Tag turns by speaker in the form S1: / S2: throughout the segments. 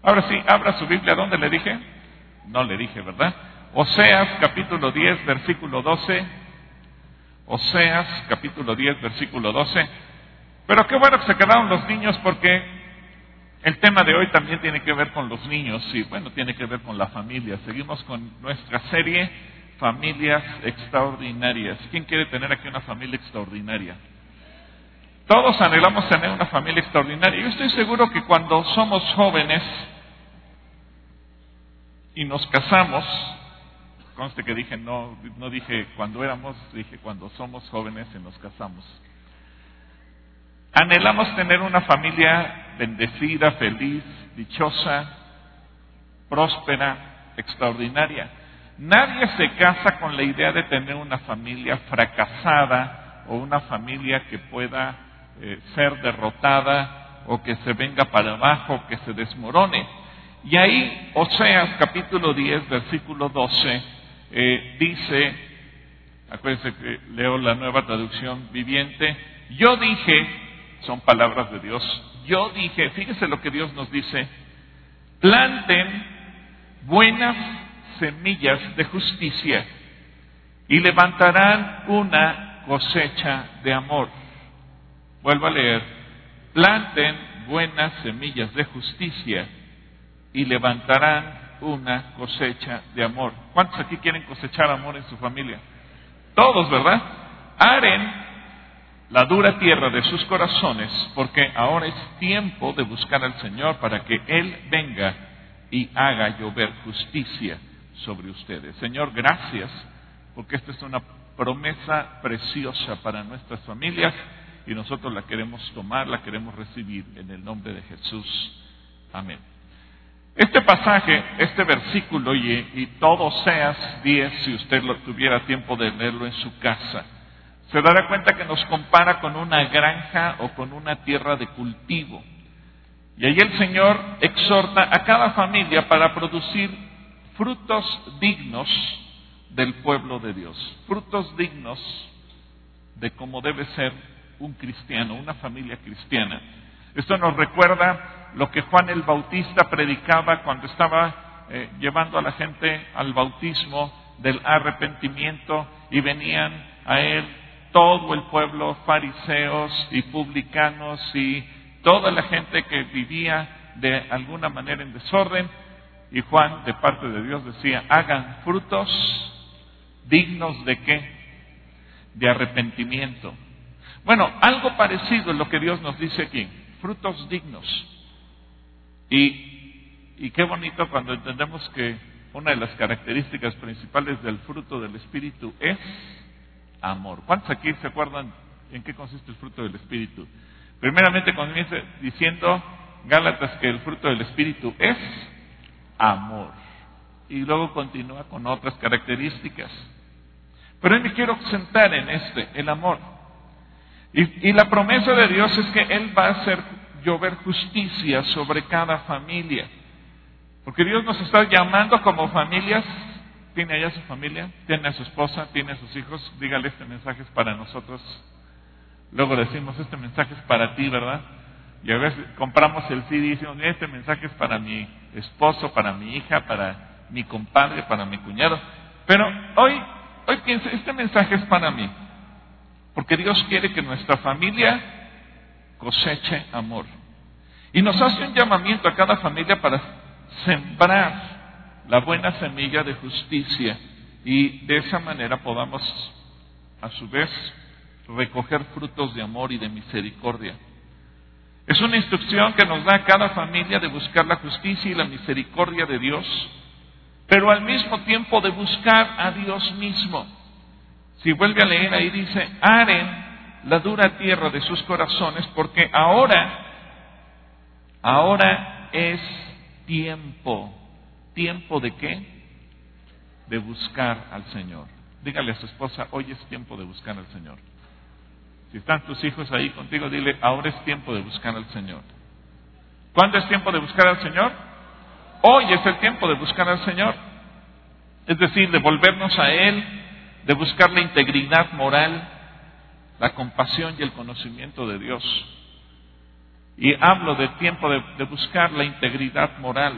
S1: Ahora sí, abra su Biblia. ¿Dónde le dije? No le dije, ¿verdad? Oseas capítulo 10, versículo 12. Oseas capítulo 10, versículo 12. Pero qué bueno que se quedaron los niños, porque el tema de hoy también tiene que ver con los niños y bueno, tiene que ver con la familia. Seguimos con nuestra serie Familias Extraordinarias. ¿Quién quiere tener aquí una familia extraordinaria? Todos anhelamos tener una familia extraordinaria. Yo estoy seguro que cuando somos jóvenes y nos casamos, conste que dije, no dije cuando éramos, dije cuando somos jóvenes y nos casamos. Anhelamos tener una familia bendecida, feliz, dichosa, próspera, extraordinaria. Nadie se casa con la idea de tener una familia fracasada o una familia que pueda ser derrotada o que se venga para abajo, que se desmorone. Y ahí Oseas capítulo 10, versículo 12, dice, acuérdense que leo la Nueva Traducción Viviente, yo dije, son palabras de Dios, yo dije, fíjese lo que Dios nos dice, planten buenas semillas de justicia y levantarán una cosecha de amor. Vuelvo a leer, planten buenas semillas de justicia y levantarán una cosecha de amor. ¿Cuántos aquí quieren cosechar amor en su familia? Todos, ¿verdad? Aren la dura tierra de sus corazones, porque ahora es tiempo de buscar al Señor para que Él venga y haga llover justicia sobre ustedes. Señor, gracias, porque esta es una promesa preciosa para nuestras familias y nosotros la queremos tomar, la queremos recibir en el nombre de Jesús. Amén. Este pasaje, este versículo y todo Oseas 10, si usted tuviera tiempo de leerlo en su casa, se dará cuenta que nos compara con una granja o con una tierra de cultivo. Y ahí el Señor exhorta a cada familia para producir frutos dignos del pueblo de Dios. Frutos dignos de cómo debe ser un cristiano, una familia cristiana. Esto nos recuerda lo que Juan el Bautista predicaba cuando estaba llevando a la gente al bautismo del arrepentimiento y venían a él todo el pueblo, fariseos y publicanos y toda la gente que vivía de alguna manera en desorden, y Juan de parte de Dios decía, hagan frutos dignos de ¿qué? De arrepentimiento. Bueno, algo parecido es lo que Dios nos dice aquí, frutos dignos. Y qué bonito cuando entendemos que una de las características principales del fruto del Espíritu es amor. ¿Cuántos aquí se acuerdan en qué consiste el fruto del Espíritu? Primeramente comienza diciendo Gálatas que el fruto del Espíritu es amor. Y luego continúa con otras características. Pero hoy me quiero centrar en el amor. Y la promesa de Dios es que Él va a hacer llover justicia sobre cada familia. Porque Dios nos está llamando como familias. ¿Tiene allá su familia? ¿Tiene a su esposa? ¿Tiene a sus hijos? Dígale, este mensaje es para nosotros. Luego decimos, este mensaje es para ti, ¿verdad? Y a veces compramos el CD y decimos, mira, este mensaje es para mi esposo, para mi hija, para mi compadre, para mi cuñado. Pero hoy pienso, este mensaje es para mí. Porque Dios quiere que nuestra familia coseche amor. Y nos hace un llamamiento a cada familia para sembrar la buena semilla de justicia y de esa manera podamos a su vez recoger frutos de amor y de misericordia. Es una instrucción que nos da a cada familia de buscar la justicia y la misericordia de Dios, pero al mismo tiempo de buscar a Dios mismo. Si vuelve a leer ahí dice, aren la dura tierra de sus corazones, porque ahora es tiempo. ¿Tiempo de qué? De buscar al Señor. Dígale a su esposa, hoy es tiempo de buscar al Señor. Si están tus hijos ahí contigo, dile, ahora es tiempo de buscar al Señor. ¿Cuándo es tiempo de buscar al Señor? Hoy es el tiempo de buscar al Señor. Es decir, de volvernos a Él, de buscar la integridad moral, la compasión y el conocimiento de Dios. Y hablo de tiempo de buscar la integridad moral.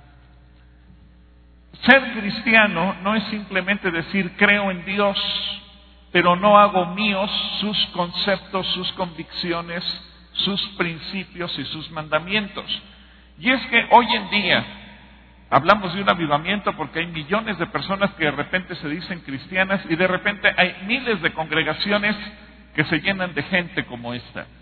S1: Ser cristiano no es simplemente decir creo en Dios, pero no hago míos sus conceptos, sus convicciones, sus principios y sus mandamientos. Y es que hoy en día hablamos de un avivamiento porque hay millones de personas que de repente se dicen cristianas y de repente hay miles de congregaciones que se llenan de gente como esta.